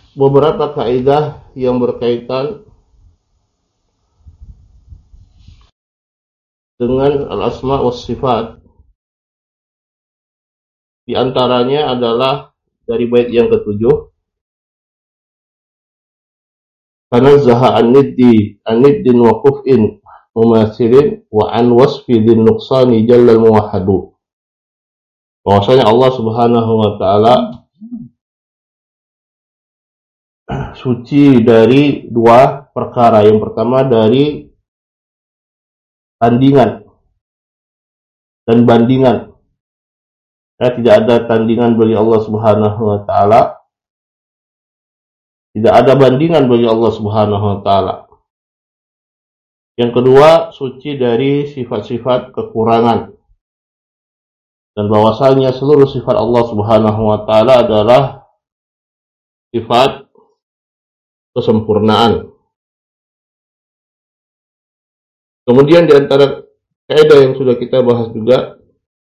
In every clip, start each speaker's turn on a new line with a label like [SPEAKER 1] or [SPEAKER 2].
[SPEAKER 1] beberapa kaidah yang berkaitan dengan al-asma was sifat. Di antaranya adalah dari bait yang ketujuh, tanazzaha an-niddin wa kuf'in mumasilin wa an wasfi din nuqsani jallal muwahhadu. Bahwasanya Allah Subhanahu wa taala suci dari dua perkara. Yang pertama dari tandingan dan bandingan. Tidak ada tandingan bagi Allah Subhanahu wa taala. Tidak ada bandingan bagi Allah Subhanahu wa taala. Yang kedua, suci dari sifat-sifat kekurangan. Dan bahwasanya seluruh sifat Allah Subhanahu wa taala adalah sifat kesempurnaan. Kemudian di antara kaidah yang sudah kita bahas juga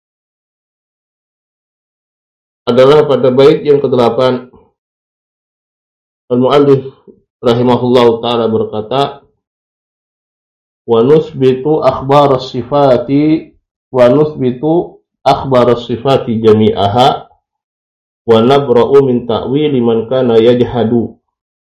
[SPEAKER 1] adalah pada bait yang ke-8, al-muallif rahimahullahu taala berkata, wa nusbitu akhbaras sifati jami'aha wa nabra'u min ta'wili man kana yajhadu.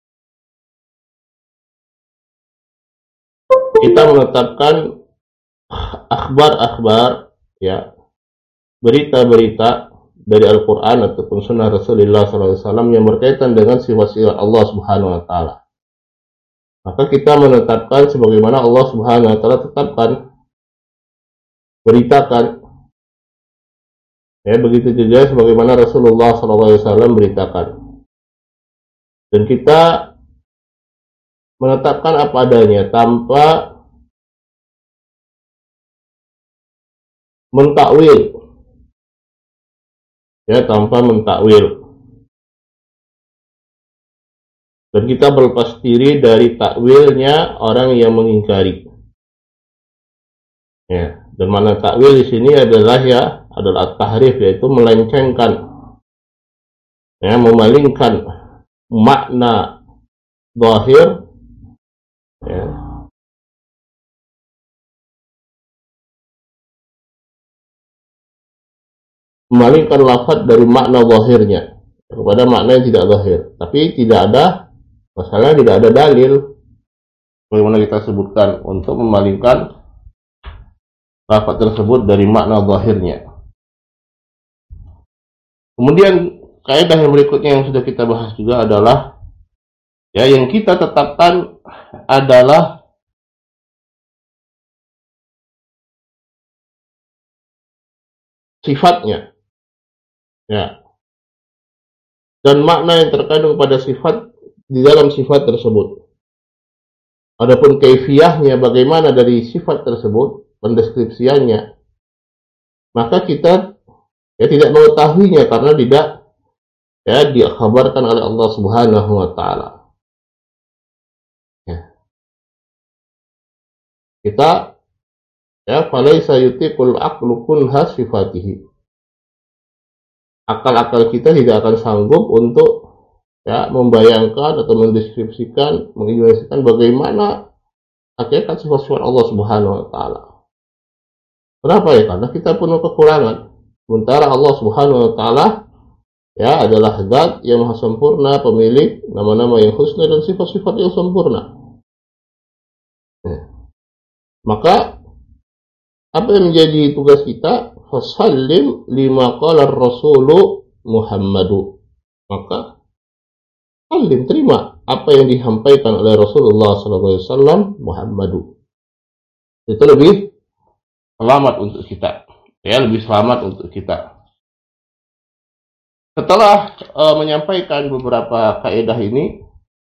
[SPEAKER 1] Kita menetapkan akhbar-akhbar, ya, berita-berita dari Al-Quran ataupun Sunnah Rasulullah SAW yang berkaitan dengan sifat-sifat Allah Subhanahu Wa Taala. Maka kita menetapkan sebagaimana Allah Subhanahu Wa Taala tetapkan, beritakan. Ya, begitu juga sebagaimana Rasulullah SAW beritakan. Dan kita menetapkan apa adanya tanpa mentakwil, ya, tanpa mentakwil. Dan kita berlepas diri dari takwilnya orang yang mengingkari. Ya, dan mana takwil di sini adalah tahrif, yaitu melencengkan, ya, memalingkan makna zahir, ya, memalingkan lafaz dari makna zahirnya kepada makna yang tidak zahir. Tapi tidak ada masalah, tidak ada dalil bagaimana kita sebutkan untuk memalingkan lafaz tersebut dari makna zahirnya. Kemudian kaidah yang berikutnya yang sudah kita bahas juga adalah, ya, yang kita tetapkan adalah sifatnya, ya, dan makna yang terkandung pada sifat di dalam sifat tersebut. Adapun kaifiyahnya, bagaimana dari sifat tersebut, pendeskripsiannya, maka kita, ya, tidak mengetahuinya karena tidak, ya, dikabarkan oleh Allah Subhanahu wa taala. Ya. Kita, ya, falaisa yutiqul aqlu kunha sifatihi. Akal-akal kita tidak akan sanggup untuk, ya, membayangkan atau mendeskripsikan, mengimajinasikan bagaimana hakikat sifat-sifat Allah Subhanahu wa taala. Kenapa? Ya, karena kita penuh kekurangan. Sementara Allah Subhanahu wa taala, ya, adalah zat yang maha sempurna, pemilik nama-nama yang husna dan sifat-sifat yang sempurna. Maka apa yang menjadi tugas kita? Fasallim lima qala ar-rasulu Muhammadu. Maka salim, terima apa yang disampaikan oleh Rasulullah SAW Muhammadu. Itu lebih selamat untuk kita, ya, lebih selamat untuk kita. Setelah menyampaikan beberapa kaidah ini,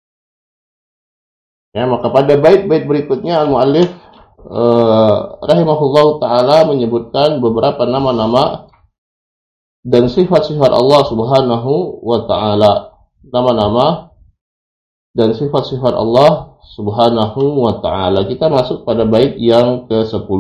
[SPEAKER 1] ya, maka pada bait-bait berikutnya al-muallif rahimahullah ta'ala menyebutkan beberapa nama-nama dan sifat-sifat Allah Subhanahu wa ta'ala. Nama-nama dan sifat-sifat Allah Subhanahu wa ta'ala. Kita masuk pada bait yang ke-10.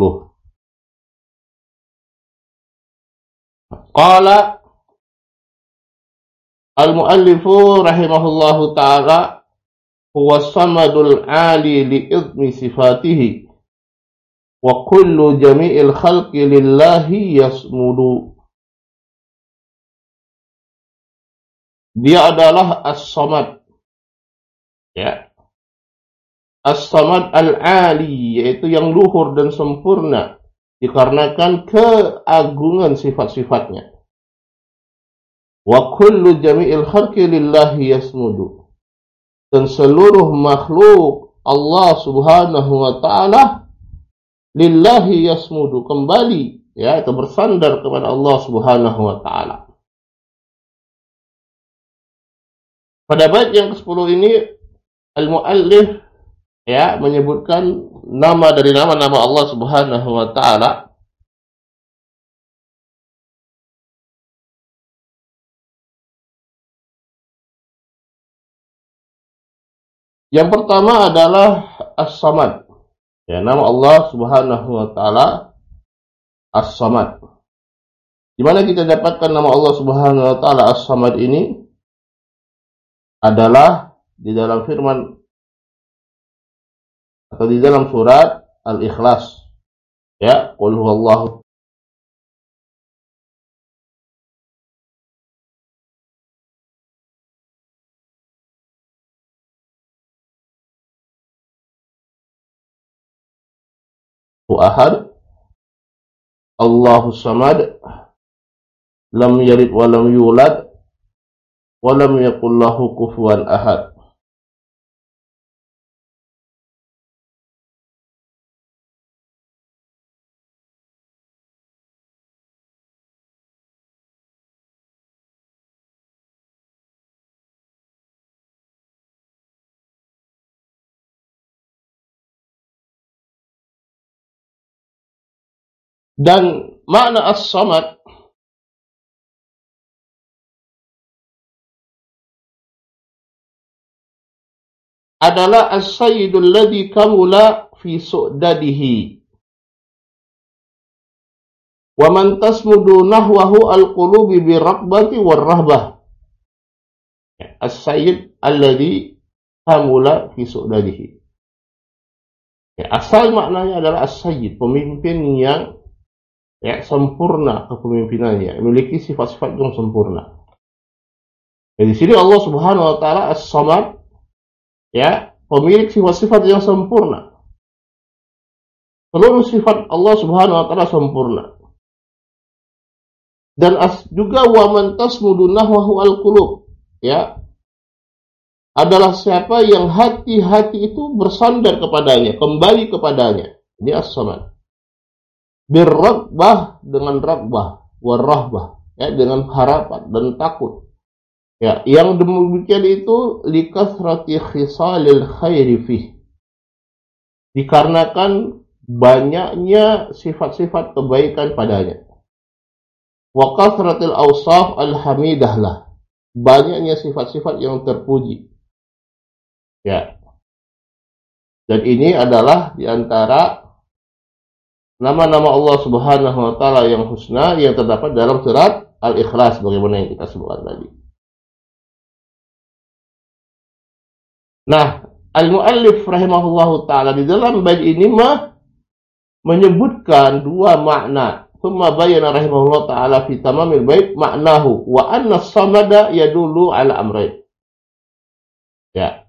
[SPEAKER 1] Qala Al-muallifu rahimahullahu ta'ala huwa samadul ali li'idmi sifatihi wa kullu jami'il khalqi lillahi yasmudu. Dia adalah as-samad, ya, as-samad al-ali, yaitu yang luhur dan sempurna dikarenakan keagungan sifat-sifatnya. Wa kullu jami'il khalqi lillahi yasmudu, dan seluruh makhluk Allah subhanahu wa ta'ala lillahi yasmudu, kembali, ya, atau bersandar kepada Allah subhanahu wa ta'ala. Pada bait yang ke-10 ini al-muallif, ya, menyebutkan nama dari nama-nama Allah subhanahu wa ta'ala. Yang pertama adalah As-Samad. Ya, nama Allah subhanahu wa ta'ala As-Samad. Di mana kita dapatkan nama Allah subhanahu wa ta'ala As-Samad ini? Adalah di dalam firman atau di dalam surat Al-Ikhlas, ya, qul huwallahu ahad, Allahus samad, lam yalid wa lam yulad wa lam yakul lahu kufuwan ahad. Dan makna as-samad adalah as-sayyidul ladzi kamula fi su'dadihi wa man tasmudu nahwahu al-qulubi bi raqbati war rahbah. As-sayyid alladzi kamula fi su'dadihi. Ya, asal maknanya adalah as-sayyid, pemimpin yang, ya, sempurna kepemimpinannya, memiliki sifat-sifat yang sempurna. Di sini Allah subhanahu wa ta'ala as-samad, ya, pemilik sifat-sifat yang sempurna. Seluruh sifat Allah subhanahu wa ta'ala sempurna. Dan juga wa man tasmudu nahwahu al-qulub, ya, adalah siapa yang hati-hati itu bersandar kepadanya, kembali kepadanya. Ini as-samad. Birraghbah, dengan raghbah, warahbah, ya, dengan harapan dan takut. Ya, yang demikian itu likasrati khisalil khairi fih, dikarenakan banyaknya sifat-sifat kebaikan padanya. Wa kasratil awsaf al-hamidah lah, banyaknya sifat-sifat yang terpuji. Ya. Dan ini adalah diantara nama-nama Allah subhanahu wa ta'ala yang husna yang terdapat dalam surat Al-Ikhlas, bagaimana yang kita sebutkan tadi. Nah, al-muallif rahimahullahu ta'ala di dalam bait ini menyebutkan dua makna. Tsumma bayyana rahimahullahu ta'ala fi tamamil bait maknahu wa anna as-samada yadullu ala amrayn. Ya.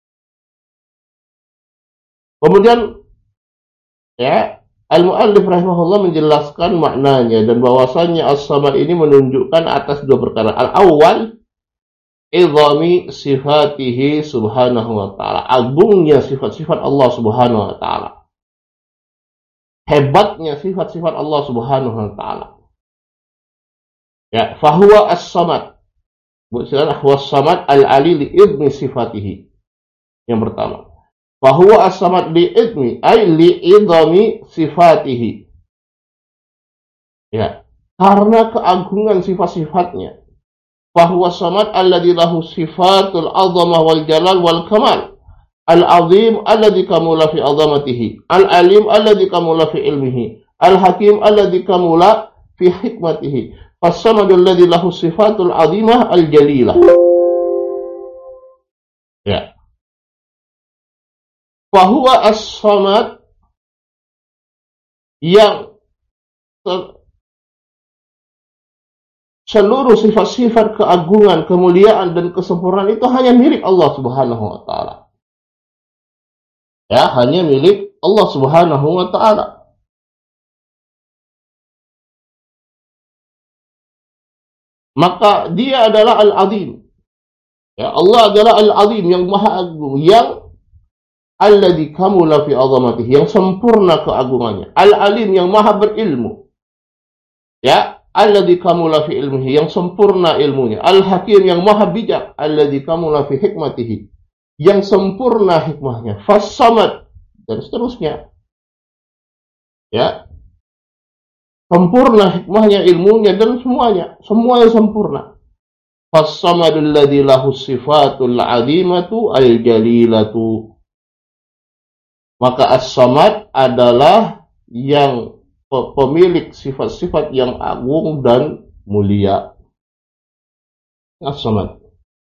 [SPEAKER 1] Kemudian, ya, al-muallif rahimahullah menjelaskan maknanya dan bahwasannya as-samad ini menunjukkan atas dua perkara. Al-awwal, izami sifatihi subhanahu wa ta'ala, agungnya sifat-sifat Allah subhanahu wa ta'ala, hebatnya sifat-sifat Allah subhanahu wa ta'ala. Ya, fahuwa as-samad, bukan was-samad al-ali li'idmi sifatihi. Yang pertama, fahuwa as-samad li'idmi ay li'idami sifatihi, ya, karena keagungan sifat-sifatnya. Fahuwa samad alladhi lahu sifatul azamah wal jalal wal kamal, al-azim alladhi kamula fi azamatihi, al-alim alladhi kamula fi ilmihi, al-hakim alladhi kamula fi hikmatihi, As-samadul ladzi lahu sifatul 'azimah al-jalilah. Ya. Fa huwa as-samad yang seluruh sifat-sifat keagungan, kemuliaan dan kesempurnaan itu hanya milik Allah Subhanahu wa taala. Ya, hanya milik Allah Subhanahu wa taala. Maka dia adalah Al-Azim. Ya, Allah adalah Al-Azim yang Maha Agung, yang alladzi kamula fi 'azamatihi, yang sempurna keagungannya. Al-Alim yang Maha berilmu. Ya, alladzi kamula fi ilmihi, yang sempurna ilmunya. Al-Hakim yang Maha bijak, alladzi kamula fi hikmatihi, yang sempurna hikmahnya. Fas-Samad dan seterusnya. Ya. Sempurna hikmahnya, ilmunya, dan semuanya sempurna. Fas-samadul ladzi lahu sifatul 'azimatu al-jalilatu. Maka as-samad adalah yang pemilik sifat-sifat yang agung dan mulia. As-samad.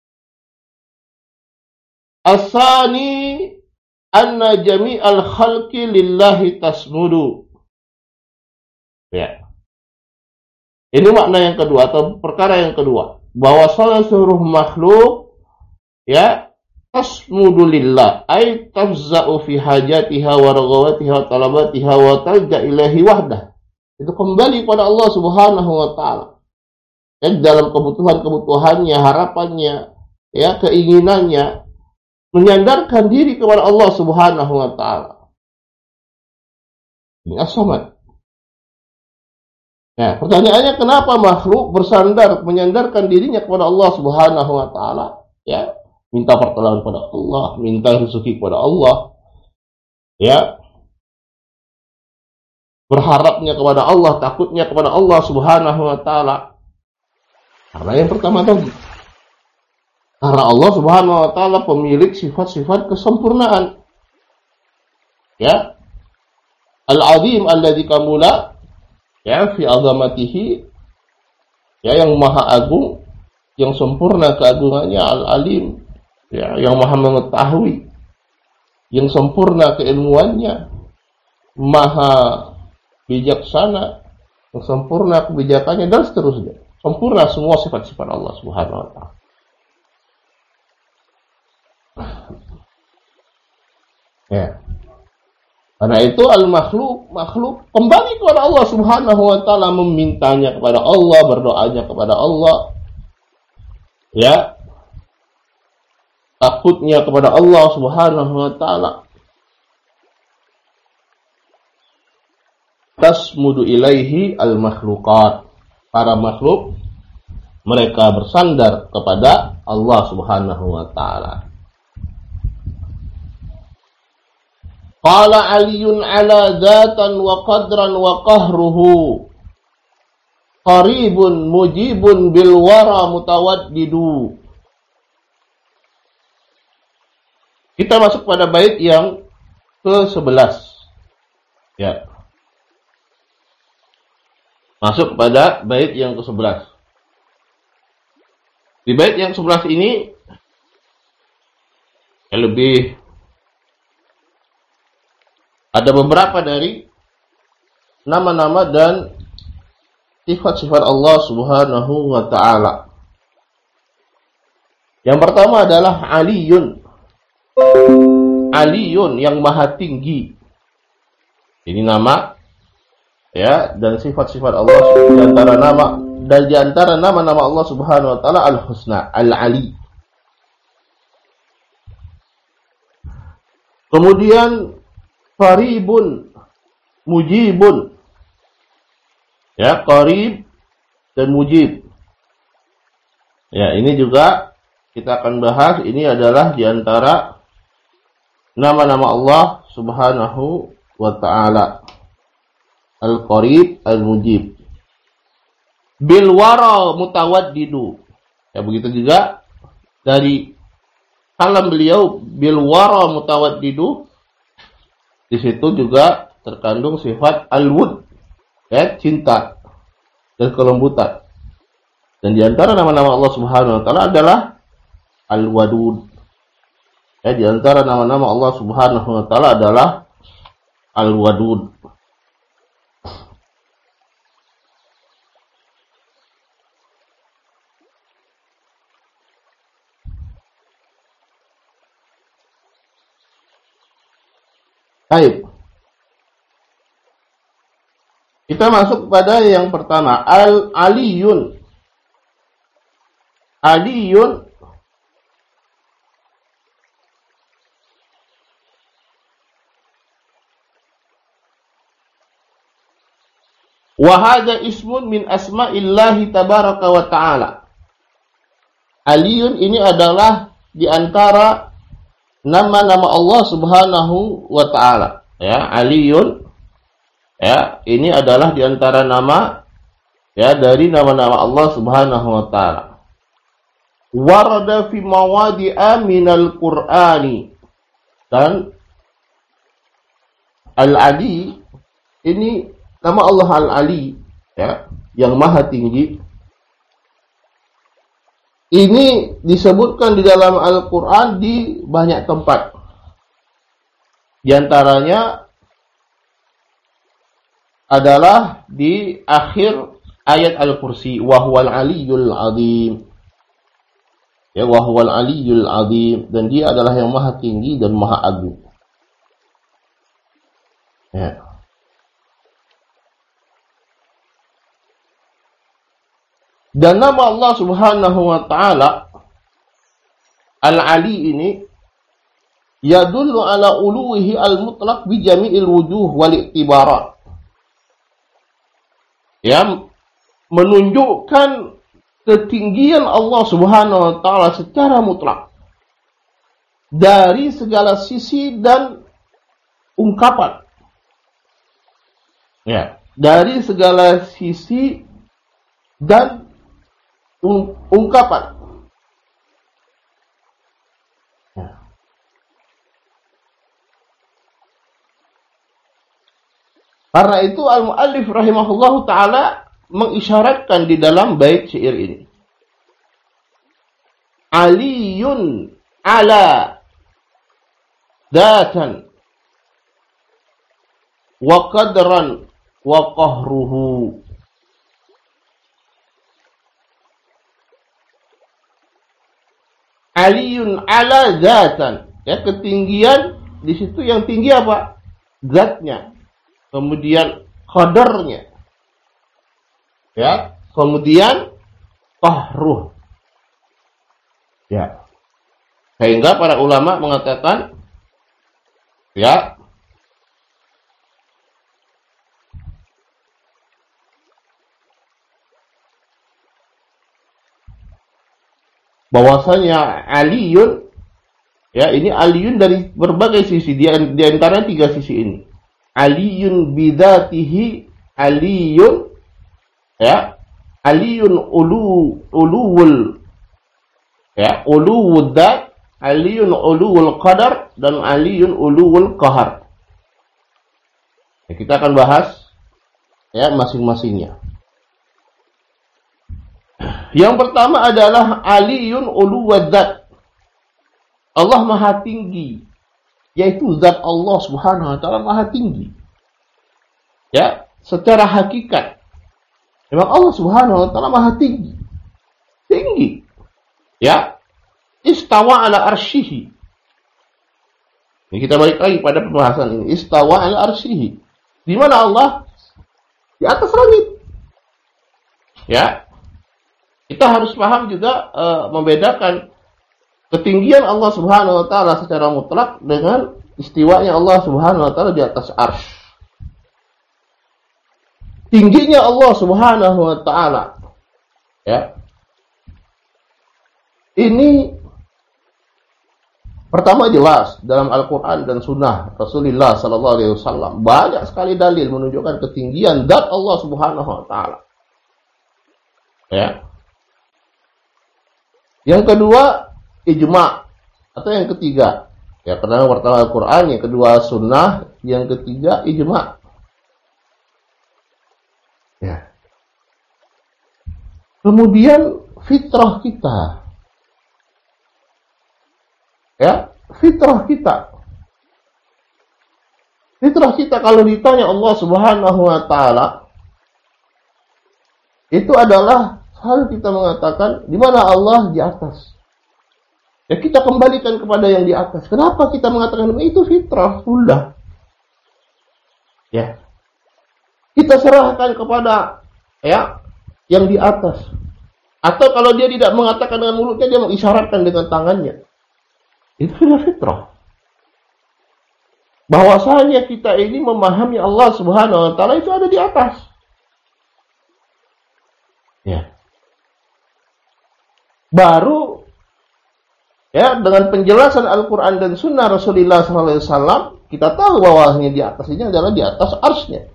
[SPEAKER 1] As-sani anna jami'al khalqi lillahi tasmudu. Ya. Ini makna yang kedua atau perkara yang kedua, bahwa seluruh makhluk ya tasmudu lillah, ay tafza'u fi hajatiha wa raghawatiha wa talabatiha wa talja ilahi wahdah. Itu kembali pada Allah Subhanahu wa taala. Dan dalam kebutuhan-kebutuhannya, harapannya, ya, keinginannya, menyandarkan diri kepada Allah Subhanahu wa taala. Ini as-samad. Ya, pertanyaannya, kenapa makhluk bersandar, menyandarkan dirinya kepada Allah Subhanahu wa taala? Ya, minta pertolongan kepada Allah, minta rezeki kepada Allah. Ya. Berharapnya kepada Allah, takutnya kepada Allah Subhanahu wa taala. Karena yang pertama tadi, karena Allah Subhanahu wa taala pemilik sifat-sifat kesempurnaan. Ya. Al-Azim alladzi kamula, ya, fi 'azamatihi, ya, yang maha agung, yang sempurna keagungannya. Al-Alim, ya, yang maha mengetahui, yang sempurna keilmuannya, maha bijaksana, yang sempurna kebijakannya, dan seterusnya. Sempurna semua sifat-sifat Allah Subhanahu wa taala. Ya. Karena itu makhluk kembali kepada Allah Subhanahu wa taala, memintanya kepada Allah, berdoanya kepada Allah. Ya. Takutnya kepada Allah Subhanahu wa taala. Tasmudu ilaihi al-makhluqat. Para makhluk mereka bersandar kepada Allah Subhanahu wa taala. Qala Aliyun ala dzatan wa qadran wa qahruhu qaribun mujibun bil wara mutawaddidu. Kita masuk pada bait yang ke-11. Ya. Masuk pada bait yang ke-11. Di bait yang 11 ini lebih ada beberapa dari nama-nama dan sifat-sifat Allah Subhanahu wa ta'ala. Yang pertama adalah Aliyun. Aliyun, yang maha tinggi. Ini nama, ya, dan sifat-sifat Allah. Di antara nama-nama Allah Subhanahu wa ta'ala Al-Husna, Al-Ali. Kemudian Qaribun, Mujibun. Ya, qarib dan mujib. Ya, ini juga kita akan bahas. Ini adalah di antara nama-nama Allah Subhanahu wa ta'ala. Al-Qarib, Al-Mujib. Bil wara mutawaddidu. Ya, begitu juga dari kalam beliau, bil wara mutawaddidu. Di situ juga terkandung sifat al-wud, ya, cinta dan kelembutan. Dan di antara nama-nama Allah Subhanahu wa taala adalah Al-Wadud. Ya, di antara nama-nama Allah Subhanahu wa taala adalah Al-Wadud. Baik. Kita masuk pada yang pertama, Al-Aliyun. Aliyun wa hadza ismun min asma'illahi tabaraka wa ta'ala. Aliyun ini adalah di antara nama-nama Allah Subhanahu wa taala. Ya, Aliyun ya, ini adalah di antara nama ya dari nama-nama Allah Subhanahu wa taala. Warada fi mawadi'a minal Qur'ani. Dan Al-Ali ini nama Allah Al-Ali ya, yang maha tinggi. Ini disebutkan di dalam Al-Qur'an di banyak tempat. Di antaranya adalah di akhir ayat Al-Kursi, wa huwal aliyyul azim. Ya, wa huwal aliyyul azim, dan dia adalah yang maha tinggi dan maha agung. Ya. Dan nama Allah Subhanahu wa taala Al-Ali ini yadullu ala uluwihi al-mutlaq bi jami'il wujuh wal i'tibarat. Ya, menunjukkan ketinggian Allah Subhanahu wa taala secara mutlak dari segala sisi dan ungkapan. Ya, dari segala sisi dan ungkapan. Ya. Karena itu al-muallif rahimahullahu taala mengisyaratkan di dalam bait syair ini. Aliyun ala datan wa qadran wa qahruhu. Aliyun ala datan. Ya, ketinggian di situ yang tinggi apa? Zatnya. Kemudian qadarnya. Ya, kemudian qahruh. Ya. Sehingga para ulama mengatakan ya, bahwasanya aliyun ya, ini aliyun dari berbagai sisi, di antara tiga sisi ini. Aliyun bidzatihi, aliyun ya, aliyun uluwul ya, uluwud dzat, aliyun uluwul qadar, dan aliyun uluwul qahar. Ya, kita akan bahas ya masing-masingnya. Yang pertama adalah aliyun uluwud dzat. Allah maha tinggi, yaitu zat Allah Subhanahu wa taala maha tinggi. Ya, secara hakikat memang Allah Subhanahu wa taala maha tinggi. Tinggi. Ya. Istawa ala arsyihi. Ini kita balik lagi pada pembahasan ini. Istawa ala arsyihi. Di mana Allah? Di atas langit. Ya. Kita harus paham juga membedakan ketinggian Allah Subhanahu wa taala secara mutlak dengan istiwanya Allah Subhanahu wa taala di atas arsy. Tingginya Allah Subhanahu wa taala ya, ini pertama jelas dalam Al-Quran dan Sunnah Rasulullah Sallallahu Alaihi Wasallam, banyak sekali dalil menunjukkan ketinggian zat Allah Subhanahu Wa Taala. Ya. Yang kedua ijma, atau yang ketiga ya, karena pertama Al-Quran, yang kedua Sunnah, yang ketiga ijma. Ya. Kemudian fitrah kita. Ya, fitrah kita. Fitrah kita kalau ditanya Allah Subhanahu wa taala, itu adalah hal kita mengatakan di mana Allah di atas. Ya, kita kembalikan kepada yang di atas. Kenapa kita mengatakan itu fitrah? Sudah. Ya. Kita serahkan kepada ya yang di atas. Atau kalau dia tidak mengatakan dengan mulutnya, dia mengisyaratkan dengan tangannya. Itu sudah fitrah. Bahwasanya kita ini memahami Allah Subhanahu wa taala itu ada di atas. Ya. Baru ya, dengan penjelasan Al-Quran dan Sunnah Rasulullah SAW, kita tahu bahwa di atas ini adalah di atas arsy-Nya.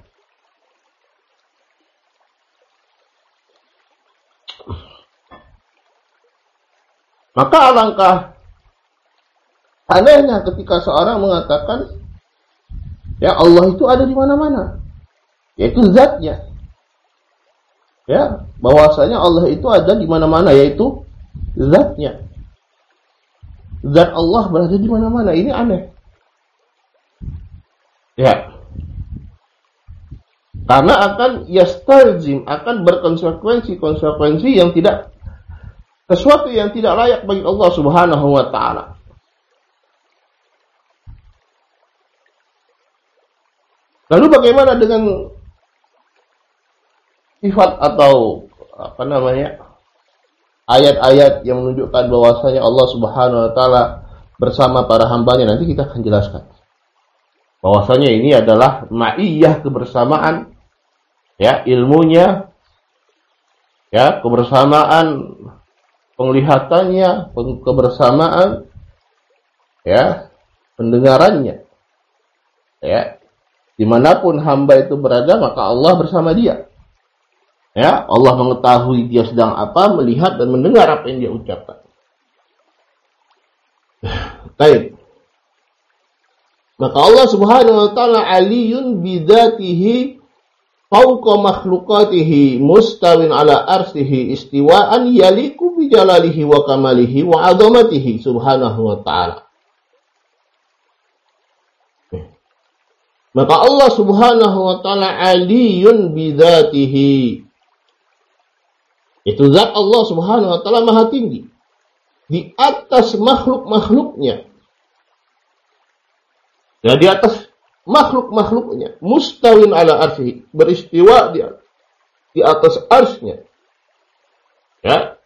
[SPEAKER 1] Maka alangkah anehnya ketika seorang mengatakan, ya Allah itu ada di mana-mana, yaitu zatnya. Ya, bahwasanya Allah itu ada di mana-mana, yaitu zatnya. Zat Allah berada di mana-mana. Ini aneh. Ya. Karena akan yastalzim, akan berkonsekuensi yang tidak, sesuatu yang tidak layak bagi Allah Subhanahu wa taala. Lalu bagaimana dengan sifat atau ayat-ayat yang menunjukkan bahwasanya Allah Subhanahu wa taala bersama para hambanya? Nanti kita akan jelaskan. Bahwasanya ini adalah ma'iyah, kebersamaan, ya, ilmunya, ya, kebersamaan penglihatannya, kebersamaan, ya, pendengarannya. Ya. Dimanapun hamba itu berada, maka Allah bersama dia. Ya, Allah mengetahui dia sedang apa, melihat dan mendengar apa yang dia ucapkan. Baik. Maka Allah Subhanahu wa taala aliyun bidzatihi fawqa makhluqatihi mustawin ala arsihi istiwaan yaliku bi jalalihi wa kamalihi wa 'azamatihi subhanahu wa ta'ala. Maka Allah Subhanahu wa taala aliyun bidzatihi. Itu zat Allah Subhanahu wa taala maha tinggi di atas makhluk-makhluknya. Ya, di atas makhluk-makhluknya, mustawin ala arsy, beristiwa di atas arsy-Nya. Ya.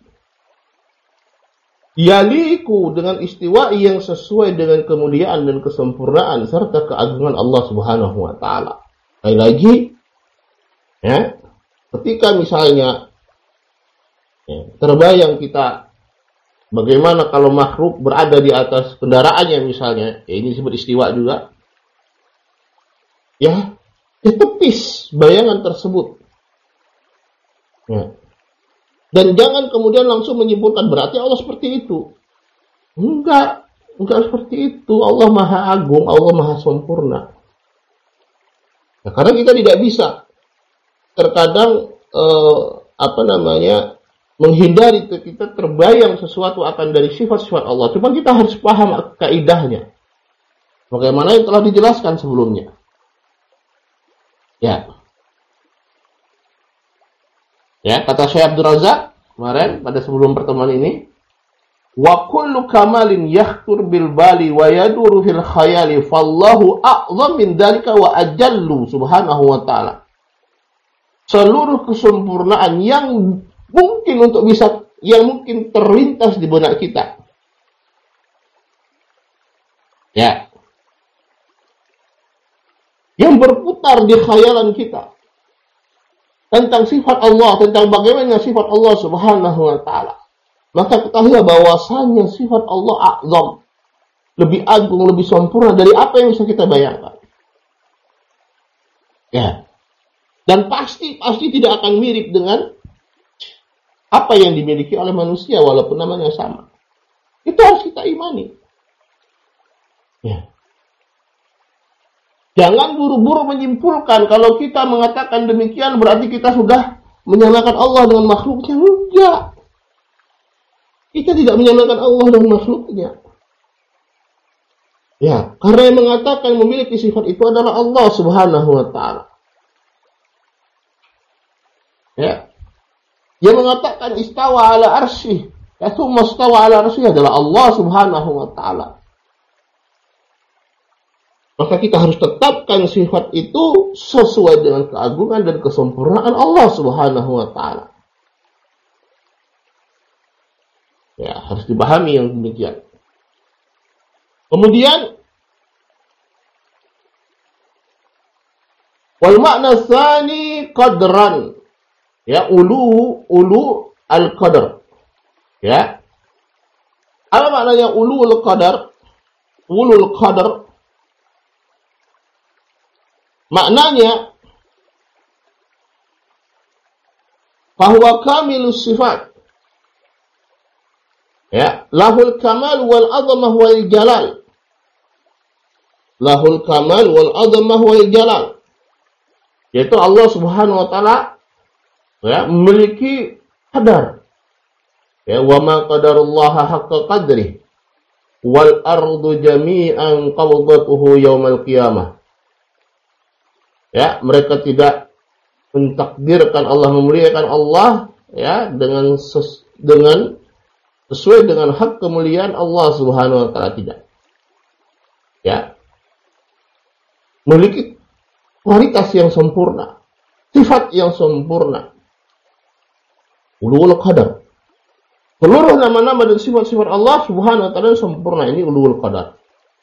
[SPEAKER 1] Yaliku dengan istiwa yang sesuai dengan kemuliaan dan kesempurnaan serta keagungan Allah Subhanahu wa taala. Lagi ya, ketika misalnya ya, terbayang kita bagaimana kalau makhluk berada di atas kendaraannya misalnya, ya ini disebut istiwa juga. Ya, tepis bayangan tersebut. Ya. Dan jangan kemudian langsung menyimpulkan berarti Allah seperti itu. Enggak seperti itu. Allah Maha Agung, Allah Maha Sempurna. Nah, karena kita tidak bisa terkadang menghindari kita terbayang sesuatu akan dari sifat-sifat Allah. Cuma kita harus paham kaidahnya. Bagaimana yang telah dijelaskan sebelumnya. Ya, kata Syekh Abdul Razak kemarin pada sebelum pertemuan ini, wa kullu kamalin yakhtur bil bali wa yaduru fil khayali fallahu a'zam min dzalika wa ajallu subhanahu wa ta'ala. Seluruh kesempurnaan yang mungkin terlintas di benak kita. Ya. Yang berputar di khayalan kita. Tentang sifat Allah, tentang bagaimana sifat Allah Subhanahu wa taala. Maka ketahuilah bahwasanya sifat Allah a'zam, lebih agung, lebih sempurna dari apa yang bisa kita bayangkan. Ya. Dan pasti tidak akan mirip dengan apa yang dimiliki oleh manusia walaupun namanya sama. Itu harus kita imani. Ya. Jangan buru-buru menyimpulkan kalau kita mengatakan demikian berarti kita sudah menyamakan Allah dengan makhluknya? Enggak. Kita tidak menyamakan Allah dengan makhluknya. Ya, karena yang mengatakan memiliki sifat itu adalah Allah Subhanahu wa taala. Ya. Yang mengatakan istawa ala arsyih, ya, tsumma istawa ala arsyih adalah Allah Subhanahu wa taala. Maka kita harus tetapkan sifat itu sesuai dengan keagungan dan kesempurnaan Allah Subhanahu wa taala. Ya, harus dipahami yang demikian. Kemudian wal makna tsani qadran. Ya, ulu al-qadar. Ya. Apa maknanya ulul qadar? Ulul qadar maknanya bahwa kamilus sifat. Ya, lahul kamal wal azamah wal jalal. Lahul kamal wal azamah wal jalal. Yaitu Allah Subhanahu wa taala ya memiliki qadar. Ya, wa ma qadarullaha haqqa qadri wal ardu jami'an qabdatuhu yaumal qiyamah. Ya, mereka tidak mentakdirkan Allah, memuliakan Allah ya dengan sesuai dengan hak kemuliaan Allah Subhanahu wa taala, tidak. Ya. Memiliki kualitas yang sempurna, sifat yang sempurna. Ulul qadar. Seluruh nama-nama dan sifat-sifat Allah Subhanahu wa taala sempurna. Ini ulul qadar.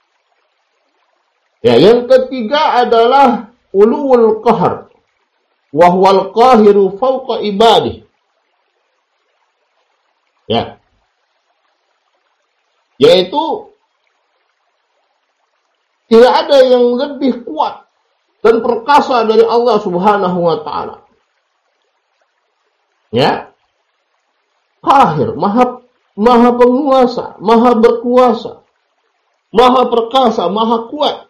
[SPEAKER 1] Ya, yang ketiga adalah ulul qahar. Wa huwal qahiru fawqa ibadih. Ya. Yaitu tidak ada yang lebih kuat dan perkasa dari Allah Subhanahu wa taala. Ya. Qahir, maha penguasa, maha berkuasa, maha perkasa, maha kuat.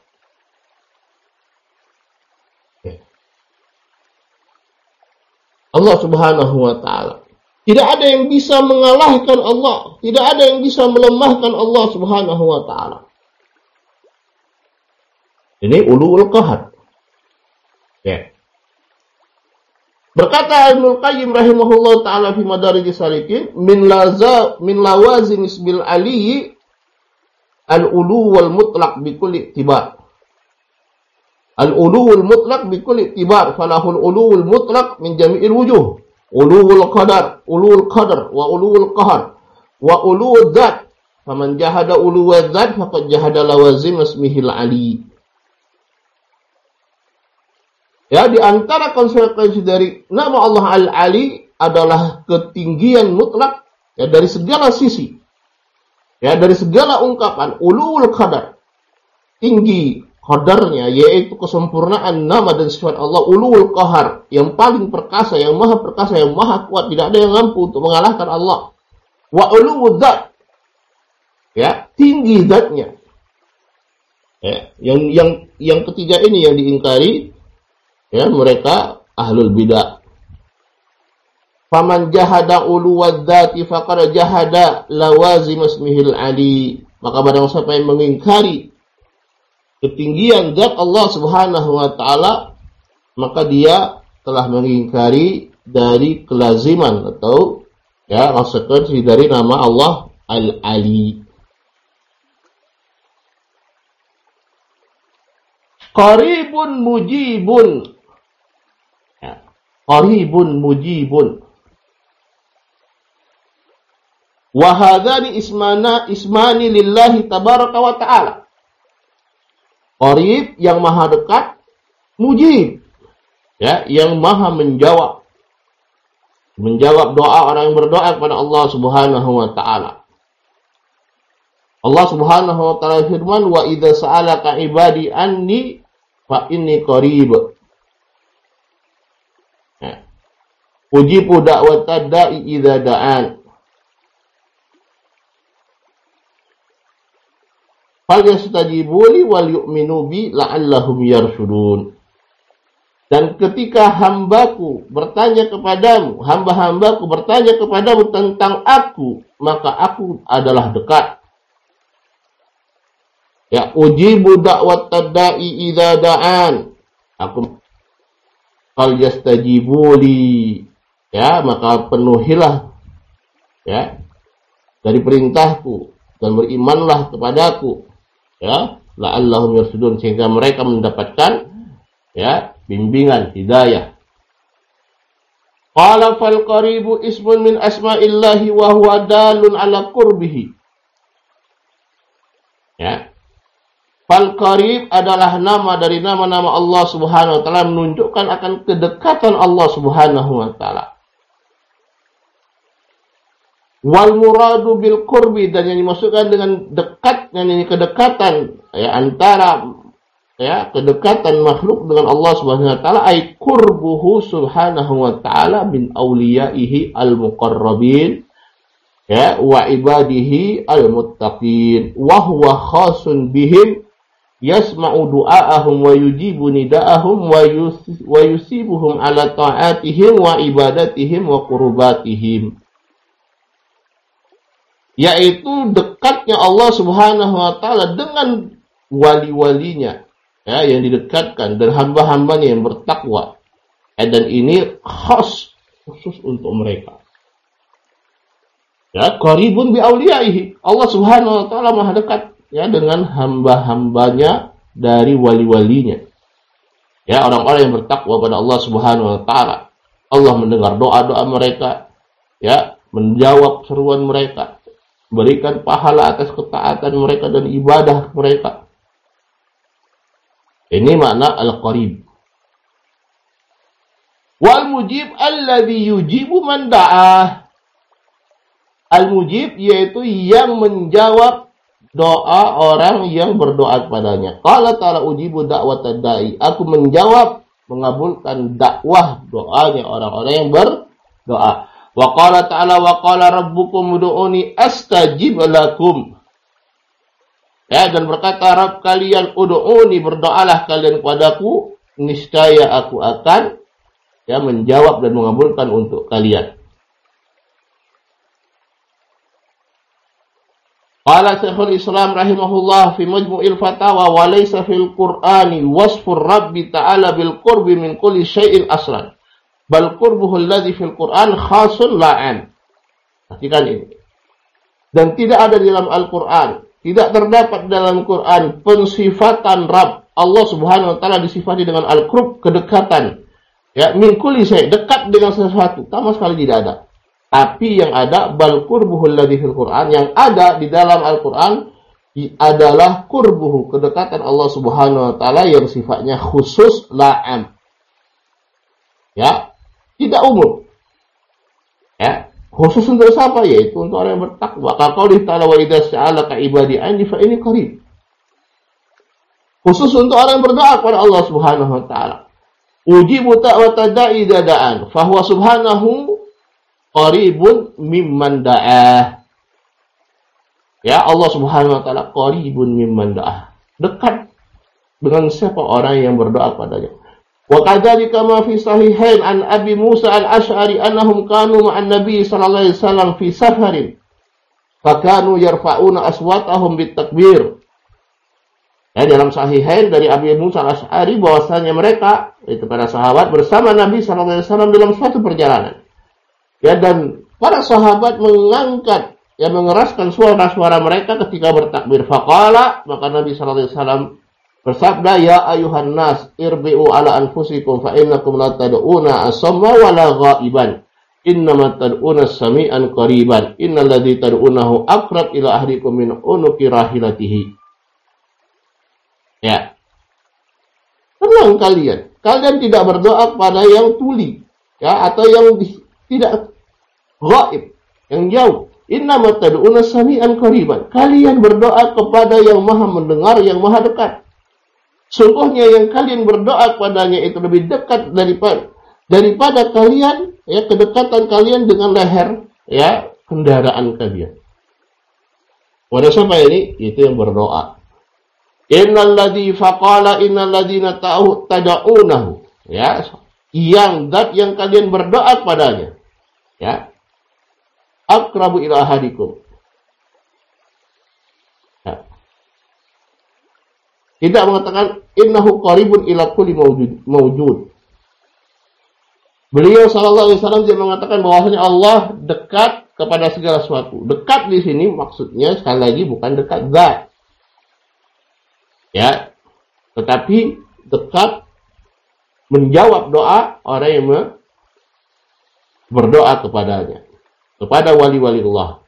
[SPEAKER 1] Ya. Allah Subhanahu wa taala. Tidak ada yang bisa mengalahkan Allah, tidak ada yang bisa melemahkan Allah Subhanahu wa taala. Ini ulul qahar. Ya. Berkata Ibnu Qayyim rahimahullah taala fi Madarijis Salikin, min lawazim isbil aliyyi al-ulu wal mutlaq bi kulli i'tibar. Al-ulu wal mutlaq bi kulli i'tibar, falahul ulu wal mutlaq min jami'il wujuh. Ulul qadar wa ulul qahar wa ulul dzat. Faman jahada ulul dzat faqad jahada lawazim ismihil ali. Ya, di antara konsekuensi dari nama Allah Al-Ali adalah ketinggian mutlak ya dari segala sisi. Ya, dari segala ungkapan ulul qadar. Tinggi qadarnya yaitu kesempurnaan nama dan sifat Allah. Ulul qahar, yang paling perkasa, yang maha perkasa, yang maha kuat, tidak ada yang mampu untuk mengalahkan Allah. Wa ulul dzat. Ya, tinggi zatnya. Ya, yang ketiga ini yang diingkari ya mereka ahlul bidah. Faman jahada uluwad dzati faqad jahada lawazim ismihil ali. Maka barang siapa yang mengingkari ketinggian zat Allah Subhanahu wa taala, maka dia telah mengingkari dari kelaziman atau ya konsekuensi dari nama Allah Al-Ali. Qaribun mujibun. Ya. Qaribun mujibun. Wa hadzani ismani lillahi tabaraka wa ta'ala. Qarib yang maha dekat, mujib ya, yang maha menjawab doa orang yang berdoa kepada Allah Subhanahu wa taala. Allah Subhanahu wa taala firman, wa idza sa'alaka ibadi anni fa inni qarib. Ya. Ujibu da'watad da'i idza da'an. Fal yastajibuli wal yu'minu bi la'allahum yarshudun. Dan ketika hambaku bertanya kepadamu, hamba-hambaku bertanya kepadamu tentang aku, maka aku adalah dekat. Ya, ujibu da'wat tadda'i idza da'an. Aku fal yastajibuli. Ya, maka penuhilah ya dari perintahku dan berimanlah kepadaku. Ya, la'allahum yarsudun, sehingga mereka mendapatkan ya bimbingan hidayah. Qala fal qaribu ismun min asma'illahi wa huwa dalun ala qurbihi. Ya. Fal qarib adalah nama dari nama-nama Allah Subhanahu wa taala, menunjukkan akan kedekatan Allah Subhanahu wa taala. Wal muradu bil qurbi, dan yang dimaksudkan dengan dekat, yang ini kedekatan ya antara ya kedekatan makhluk dengan Allah Subhanahu wa taala, ay qurbuhu subhanahu wa taala min auliyaihi al muqarrabin ya wa ibadihi al muttaqin wa huwa khasun bihim yasma'u du'aahum wa yujibu nida'ahum wa yusibuhum ala ta'atihim wa ibadatihim wa qurbatihim. Yaitu dekatnya Allah Subhanahu wa taala dengan wali-walinya ya yang didekatkan dan hamba-hambanya yang bertakwa. Dan ini khas khusus untuk mereka. Ya, qaribun bi auliyaihi. Allah Subhanahu wa taala Maha dekat ya dengan hamba-hambanya dari wali-walinya. Ya, orang-orang yang bertakwa pada Allah Subhanahu wa taala. Allah mendengar doa-doa mereka, ya, menjawab seruan mereka, berikan pahala atas ketaatan mereka dan ibadah mereka. Ini makna al-qarib. Wal mujib alladhi yujibu man da'ah. Al-mujib yaitu yang menjawab doa orang yang berdoa kepadanya. Qala ta'ala ujibu da'watad da'i. Aku menjawab, mengabulkan dakwah doanya orang-orang yang berdoa. Wa qala ta'ala wa qala rabbukum ud'uni astajib lakum. Ya, dan berkata Rabb kalian, ud'uni, berdoalah kalian kepadaku, niscaya aku akan ya menjawab dan mengabulkan untuk kalian. Qala Syekhul Islam rahimahullah fi Majmu'il Fatawa wa laysa fil Qur'ani wasfur Rabbi ta'ala bil qurbi min kulli syai'in aslan. Bal qurbuhu alladhi fil Qur'an khasun la'an. Perhatikan ini. Dan tidak ada di dalam Al-Qur'an, tidak terdapat dalam Quran pensifatan Rabb. Allah Subhanahu wa taala disifati dengan al-qurb, kedekatan. Ya, min kulli syai', dekat dengan sesuatu. Sama sekali tidak ada. Tapi yang ada bal qurbuhu alladhi fil Qur'an, yang ada di dalam Al-Qur'an adalah qurbuhu, kedekatan Allah Subhanahu wa taala yang sifatnya khusus la'am. Ya, tidak umum. Ya, khusus untuk siapa? Yaitu untuk orang yang bertakwa. Qaulih ta'ala wa idza sa'alaka ibadi anni fa inni qarib. Khusus untuk orang yang berdoa kepada Allah Subhanahu wa taala. Ujibu da'watad da'i dada'an, fa huwa subhanahu qaribun mimman da'ah. Ya, Allah Subhanahu wa taala qaribun mimman da'ah. Dekat dengan siapa orang yang berdoa kepadanya. Wa kadzalika ma fi sahihain an Abi Musa al-Asy'ari annahum kanu ma'an Nabi sallallahu alaihi wasallam fi safarin. Fakanu yarfa'una aswatahum bitakbir. Ya, dalam sahihain dari Abi Musa al-Asy'ari bahwasanya mereka itu para sahabat bersama Nabi sallallahu alaihi wasallam dalam suatu perjalanan. Ya, dan para sahabat mengangkat, ya, mengeraskan suara-suara mereka ketika bertakbir. Faqala, maka Nabi sallallahu alaihi wasallam bersabda, ya ayuhan nas, irbi'u ala anfusikum fa innakum la tad'una asamma wa la ghaiban. Innama tad'una sami'an qariban. Innal ladzi tad'unahu aqrab ila ahdikum min unuqi rahilatihi. Ya. Tenang kalian. Kalian tidak berdoa kepada yang tuli, ya, atau yang tidak ghaib, yang jauh. Innama tad'una sami'an qariban. Kalian berdoa kepada yang Maha mendengar, yang Maha dekat. Sungguhnya yang kalian berdoa kepadanya itu lebih dekat daripada kalian, ya, kedekatan kalian dengan leher, ya, kendaraan kalian. Pada siapa ini? Itu yang berdoa. Innal ladzi faqala innal ladzina tad'unahu. ya, yang zat yang kalian berdoa padanya, ya, aqrabu ila ahadikum. Ya. Tidak mengatakan innahu qaribun ila kulli mawjud. Beliau sallallahu alaihi wasallam tidak mengatakan bahwasanya Allah dekat kepada segala sesuatu. Dekat di sini maksudnya sekali lagi bukan dekat zat. Ya. Tetapi dekat menjawab doa orang yang berdoa kepadanya, kepada wali-wali Allah.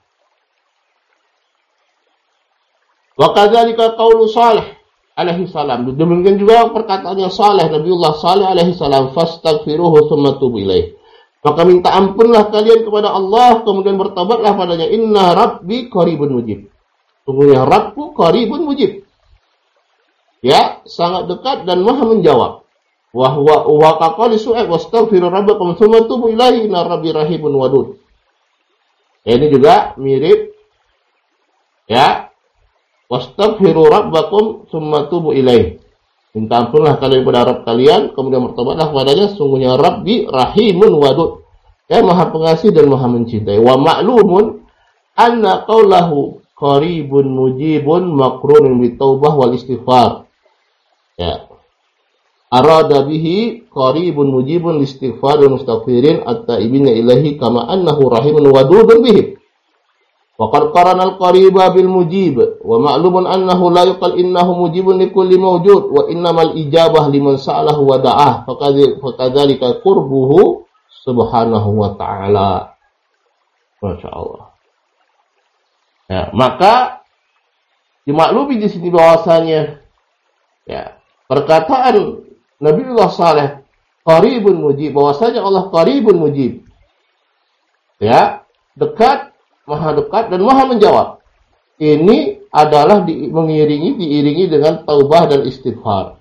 [SPEAKER 1] Wa kadzalika qaulu Shalih alaihi salam. Demikian juga perkataannya Saleh, Nabiullah Saleh alaihi salam, fastaghfiruhu tsumma tubu ilaih. Maka minta ampunlah kalian kepada Allah, kemudian bertobatlah padanya. Inna rabbi qaribun mujib. Sungguhnya Rabbku qaribun mujib. Ya, sangat dekat dan maha menjawab. Wa huwa wa qali su'ab wastaghfiru rabbakum tsumma tubu ilaihi inna rabbi rahibun wadud. Ya, ini juga mirip, ya, wastaghfiru rabbakum tsumma tubu ilaihi. Minta ampunlah kalian kepada Rabb kalian, kemudian bertobatlah kepadanya. Sungguhnya Rabbi rahimun wadud, ya, maha pengasih dan maha mencintai. Wa ma'lumun anna qawlahu qaribun mujibun makrunun bitaubah wal istighfar. Ya, arada bihi qaribun mujibun istighfar wal mustaghfirin at-taibina ilahi kama annahu rahimun wadudun bihim. Waqad qarana al-qariba bil mujib wa ma'lumun annahu la yuqal innahu mujibun li kulli mawjud wa innamal ijabah liman sa'alahu wa da'ah fakadzalika qurbuhu subhanahu wa ta'ala. Masya Allah. Ya, maka dimaklumi di sini bahwasanya, ya, perkataan Nabiullah Saleh qaribun mujib, bahwasanya Allah qaribun mujib, ya, dekat, maha dekat dan maha menjawab. Ini adalah diiringi dengan taubah dan istighfar.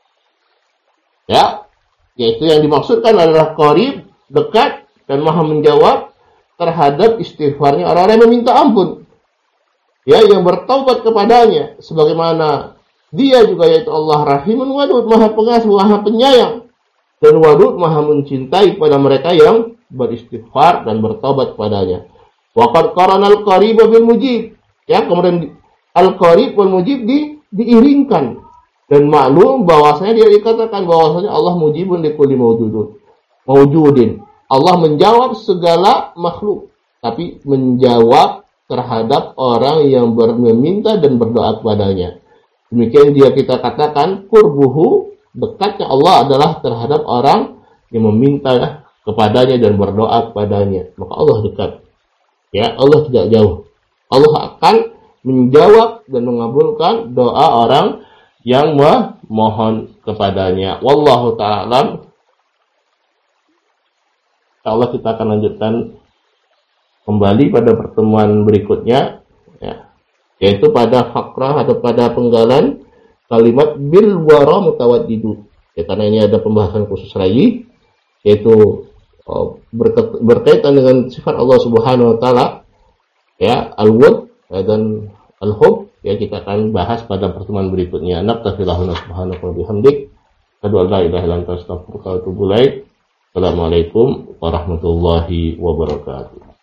[SPEAKER 1] Ya, yaitu yang dimaksudkan adalah qarib, dekat dan maha menjawab terhadap istighfarnya orang-orang yang meminta ampun. Ya, yang bertaubat kepadanya, sebagaimana dia juga yaitu Allah rahimun wadud, maha pengasih, maha penyayang, dan wadud maha mencintai kepada mereka yang beristighfar dan bertaubat kepadanya. Waqad qarana al-qarib bil mujib. Ya, kemudian al-qarib wal mujib diiringkan dan maklum bahwasanya dia dikatakan bahwasanya Allah mujibun li kulli mawjudin. Allah menjawab segala makhluk, tapi menjawab terhadap orang yang meminta dan berdoa kepadanya. Demikian dia kita katakan qurbuhu, dekatnya Allah adalah terhadap orang yang meminta kepadanya dan berdoa kepadanya. Maka Allah dekat. Ya, Allah tidak jauh. Allah akan menjawab dan mengabulkan doa orang yang memohon kepadanya. Wallahu ta'ala alam. Insyaallah kita akan lanjutkan kembali pada pertemuan berikutnya, ya, yaitu pada fakrah atau pada penggalan kalimat bil wara mutawaddidu. Ya, karena ini ada pembahasan khusus lagi, yaitu berkaitan dengan sifat Allah Subhanahu wa taala, ya, al-wud dan al-hub, ya, kita akan bahas pada pertemuan berikutnya. Naqtafillahu subhanahu wa bihamdik, asyhadu an la ilaha illa anta astaghfiruka wa atubu ilaik. Assalamualaikum warahmatullahi wabarakatuh.